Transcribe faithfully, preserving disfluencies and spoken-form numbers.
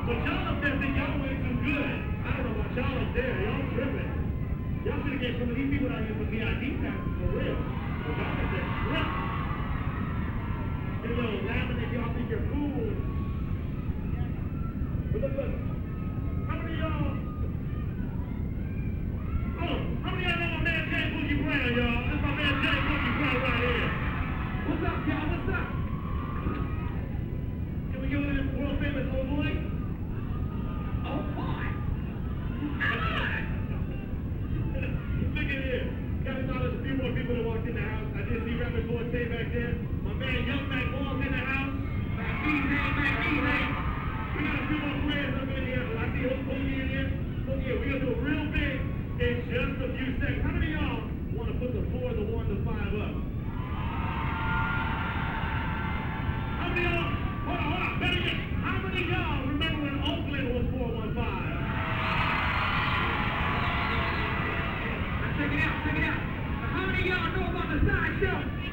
But y'all up there think y'all way too good. I don't know about y'all up there. Y'all tripping. Y'all should have get some of these people out here some V I P passes for real. But y'all up there tripping. You know, laughing at y'all think you're cool. But look, look. How many of y'all? Oh, how many of y'all know my man Jay Boogie Brown, y'all? This is my man Jay Boogie Brown right here. What's up, y'all? What's up? Can we give it this world famous old boy? Oh boy! Look at this. Got to know there's a few more people that walked in the house. I did see Rapid Forte back there. My man Young Mac Walls in the house. Mac E-Hay, Mac E-Hay. We got a few more players up in here. I see Hook Boogie in here. So yeah, we're going to do it real big in just a few seconds. How many of y'all want to put the four, the one, the five up? How many of y'all? Hold on, hold on. Better yet, how many of y'all remember when Oakland was four one five? Now check it out, check it out. Now, how many of y'all know about the sideshow?